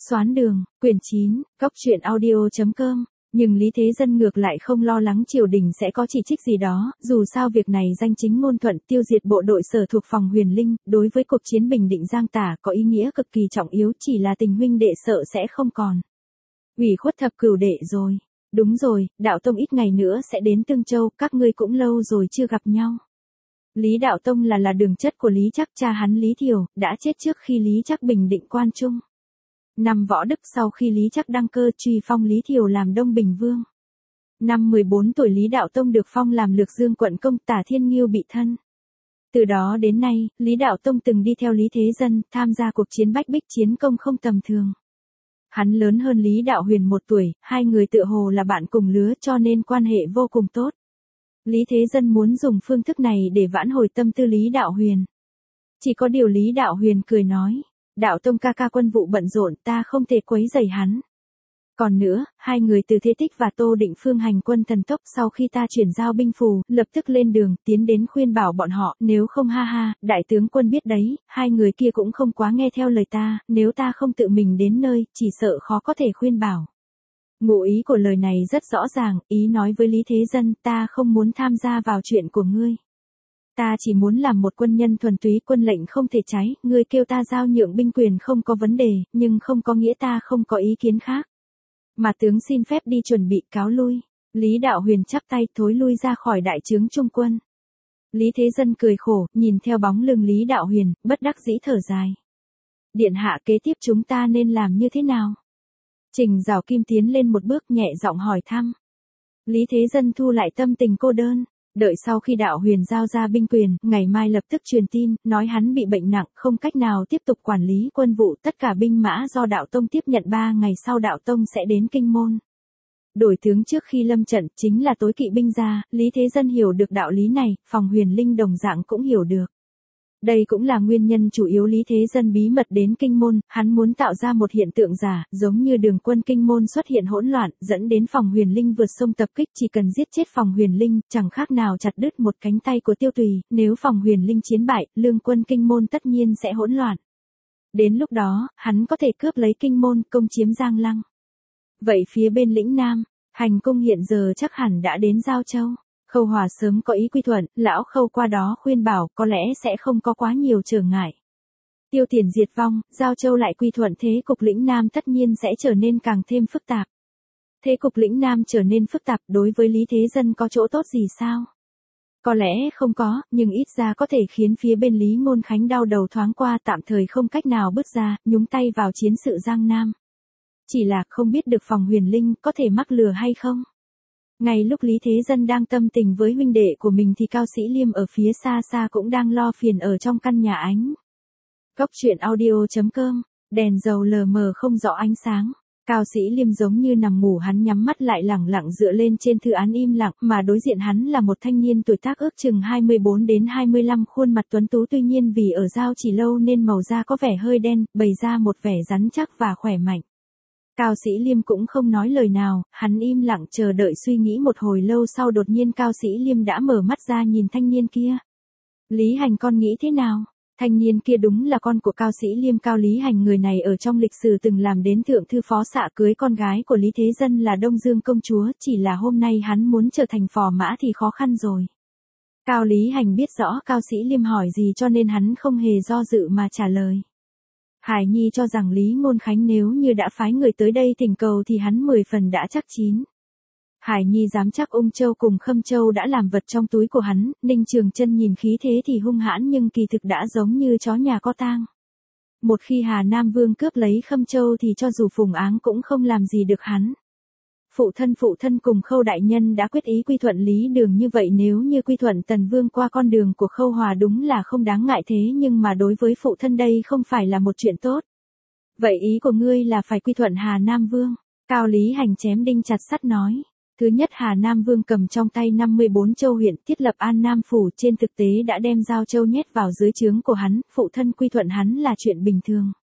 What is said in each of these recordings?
Xoán đường, quyển 9, Cóc truyện audio.com. Nhưng Lý Thế Dân ngược lại không lo lắng triều đình sẽ có chỉ trích gì đó, dù sao việc này danh chính ngôn thuận tiêu diệt bộ đội sở thuộc phòng Huyền Linh, đối với cuộc chiến Bình Định Giang Tả có ý nghĩa cực kỳ trọng yếu, chỉ là tình huynh đệ sợ sẽ không còn. Ủy khuất thập cửu đệ rồi. Đúng rồi, Đạo Tông ít ngày nữa sẽ đến Tương Châu, các ngươi cũng lâu rồi chưa gặp nhau. Lý Đạo Tông là đường chất của Lý Trắc, cha hắn Lý Thiều, đã chết trước khi Lý Trắc bình định quan trung. Năm Võ Đức sau khi Lý Trắc đăng cơ truy phong Lý Thiều làm Đông Bình Vương. Năm 14 tuổi Lý Đạo Tông được phong làm Lược Dương quận công, Tả Thiên Nghiêu bị thân. Từ đó đến nay, Lý Đạo Tông từng đi theo Lý Thế Dân, tham gia cuộc chiến Bách Bích chiến công không tầm thường. Hắn lớn hơn Lý Đạo Huyền 1 tuổi, hai người tựa hồ là bạn cùng lứa cho nên quan hệ vô cùng tốt. Lý Thế Dân muốn dùng phương thức này để vãn hồi tâm tư Lý Đạo Huyền. Chỉ có điều Lý Đạo Huyền cười nói, Đạo Tông ca ca quân vụ bận rộn, ta không thể quấy rầy hắn. Còn nữa, hai người Từ Thế Tích và Tô Định Phương hành quân thần tốc sau khi ta chuyển giao binh phù, lập tức lên đường, tiến đến khuyên bảo bọn họ, nếu không đại tướng quân biết đấy, hai người kia cũng không quá nghe theo lời ta, nếu ta không tự mình đến nơi, chỉ sợ khó có thể khuyên bảo. Ngụ ý của lời này rất rõ ràng, ý nói với Lý Thế Dân, ta không muốn tham gia vào chuyện của ngươi. Ta chỉ muốn làm một quân nhân thuần túy, quân lệnh không thể trái, ngươi kêu ta giao nhượng binh quyền không có vấn đề, nhưng không có nghĩa ta không có ý kiến khác. Mà tướng xin phép đi chuẩn bị cáo lui. Lý Đạo Huyền chắp tay thối lui ra khỏi đại trướng trung quân. Lý Thế Dân cười khổ, nhìn theo bóng lưng Lý Đạo Huyền, bất đắc dĩ thở dài. Điện hạ, kế tiếp chúng ta nên làm như thế nào? Trình Giảo Kim tiến lên một bước nhẹ giọng hỏi thăm. Lý Thế Dân thu lại tâm tình cô đơn. Đợi sau khi Đạo Huyền giao ra binh quyền, ngày mai lập tức truyền tin, nói hắn bị bệnh nặng, không cách nào tiếp tục quản lý quân vụ, tất cả binh mã do Đạo Tông tiếp nhận 3 ngày sau Đạo Tông sẽ đến Kinh Môn. Đổi tướng trước khi lâm trận, chính là tối kỵ binh ra, Lý Thế Dân hiểu được đạo lý này, phòng Huyền Linh đồng dạng cũng hiểu được. Đây cũng là nguyên nhân chủ yếu Lý Thế Dân bí mật đến Kinh Môn, hắn muốn tạo ra một hiện tượng giả, giống như đường quân Kinh Môn xuất hiện hỗn loạn, dẫn đến phòng Huyền Linh vượt sông tập kích, chỉ cần giết chết phòng Huyền Linh, chẳng khác nào chặt đứt một cánh tay của Tiêu Tùy, nếu phòng Huyền Linh chiến bại, lương quân Kinh Môn tất nhiên sẽ hỗn loạn. Đến lúc đó, hắn có thể cướp lấy Kinh Môn, công chiếm Giang Lăng. Vậy phía bên lĩnh Nam, hành cung hiện giờ chắc hẳn đã đến Giao Châu. Khâu Hòa sớm có ý quy thuận, lão Khâu qua đó khuyên bảo, có lẽ sẽ không có quá nhiều trở ngại. Tiêu Tiền diệt vong, Giao Châu lại quy thuận, thế cục lĩnh Nam tất nhiên sẽ trở nên càng thêm phức tạp. Thế cục lĩnh Nam trở nên phức tạp, đối với Lý Thế Dân có chỗ tốt gì sao? Có lẽ không có, nhưng ít ra có thể khiến phía bên Lý Ngôn Khánh đau đầu thoáng qua, tạm thời không cách nào bước ra, nhúng tay vào chiến sự Giang Nam. Chỉ là không biết được phòng Huyền Linh có thể mắc lừa hay không? Ngay lúc Lý Thế Dân đang tâm tình với huynh đệ của mình thì Cao Sĩ Liêm ở phía xa xa cũng đang lo phiền ở trong căn nhà ánh. Cóc truyện audio.com, đèn dầu lờ mờ không rõ ánh sáng. Cao Sĩ Liêm giống như nằm ngủ, hắn nhắm mắt lại lẳng lặng dựa lên trên thư án im lặng, mà đối diện hắn là một thanh niên tuổi tác ước chừng 24 đến 25, khuôn mặt tuấn tú, tuy nhiên vì ở Giao Chỉ lâu nên màu da có vẻ hơi đen, bày ra một vẻ rắn chắc và khỏe mạnh. Cao Sĩ Liêm cũng không nói lời nào, hắn im lặng chờ đợi suy nghĩ một hồi lâu sau đột nhiên Cao Sĩ Liêm đã mở mắt ra nhìn thanh niên kia. Lý Hành con nghĩ thế nào? Thanh niên kia đúng là con của Cao Sĩ Liêm. Cao Lý Hành người này ở trong lịch sử từng làm đến thượng thư phó xạ, cưới con gái của Lý Thế Dân là Đông Dương công chúa, chỉ là hôm nay hắn muốn trở thành phò mã thì khó khăn rồi. Cao Lý Hành biết rõ Cao Sĩ Liêm hỏi gì cho nên hắn không hề do dự mà trả lời. Hải Nhi cho rằng Lý Ngôn Khánh nếu như đã phái người tới đây thỉnh cầu thì hắn 10 phần đã chắc chín. Hải Nhi dám chắc Ung Châu cùng Khâm Châu đã làm vật trong túi của hắn. Ninh Trường Chân nhìn khí thế thì hung hãn nhưng kỳ thực đã giống như chó nhà có tang. Một khi Hà Nam Vương cướp lấy Khâm Châu thì cho dù Phùng Áng cũng không làm gì được hắn. Phụ thân cùng Khâu đại nhân đã quyết ý quy thuận Lý Đường, như vậy nếu như quy thuận Tần Vương qua con đường của Khâu Hòa đúng là không đáng ngại, thế nhưng mà đối với phụ thân đây không phải là một chuyện tốt. Vậy ý của ngươi là phải quy thuận Hà Nam Vương? Cao Lý Hành chém đinh chặt sắt nói. Thứ nhất, Hà Nam Vương cầm trong tay 54 châu huyện, thiết lập An Nam Phủ, trên thực tế đã đem Giao Châu nhét vào dưới trướng của hắn, phụ thân quy thuận hắn là chuyện bình thường.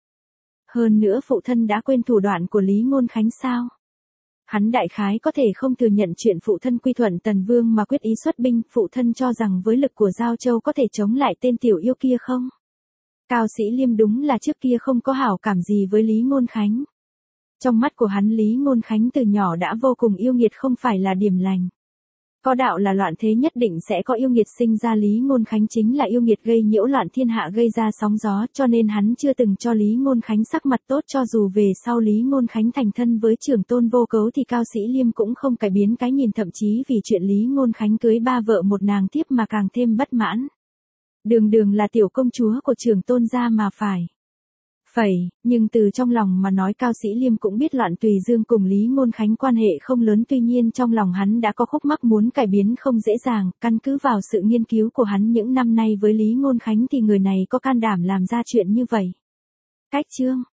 Hơn nữa phụ thân đã quên thủ đoạn của Lý Ngôn Khánh sao? Hắn đại khái có thể không thừa nhận chuyện phụ thân quy thuận Tần Vương mà quyết ý xuất binh, phụ thân cho rằng với lực của Giao Châu có thể chống lại tên tiểu yêu kia không? Cao Sĩ Liêm đúng là trước kia không có hảo cảm gì với Lý Ngôn Khánh. Trong mắt của hắn Lý Ngôn Khánh từ nhỏ đã vô cùng yêu nghiệt không phải là điểm lành. Có đạo là loạn thế nhất định sẽ có yêu nghiệt sinh ra, Lý Ngôn Khánh chính là yêu nghiệt gây nhiễu loạn thiên hạ gây ra sóng gió, cho nên hắn chưa từng cho Lý Ngôn Khánh sắc mặt tốt, cho dù về sau Lý Ngôn Khánh thành thân với trưởng tôn vô cấu thì Cao Sĩ Liêm cũng không cải biến cái nhìn, thậm chí vì chuyện Lý Ngôn Khánh cưới 3 vợ một nàng tiếp mà càng thêm bất mãn. Đường đường là tiểu công chúa của trưởng tôn gia mà phải. Nhưng từ trong lòng mà nói Cao Sĩ Liêm cũng biết Loạn Tùy Dương cùng Lý Ngôn Khánh quan hệ không lớn, tuy nhiên trong lòng hắn đã có khúc mắc muốn cải biến không dễ dàng, căn cứ vào sự nghiên cứu của hắn những năm nay với Lý Ngôn Khánh thì người này có can đảm làm ra chuyện như vậy. Cách chương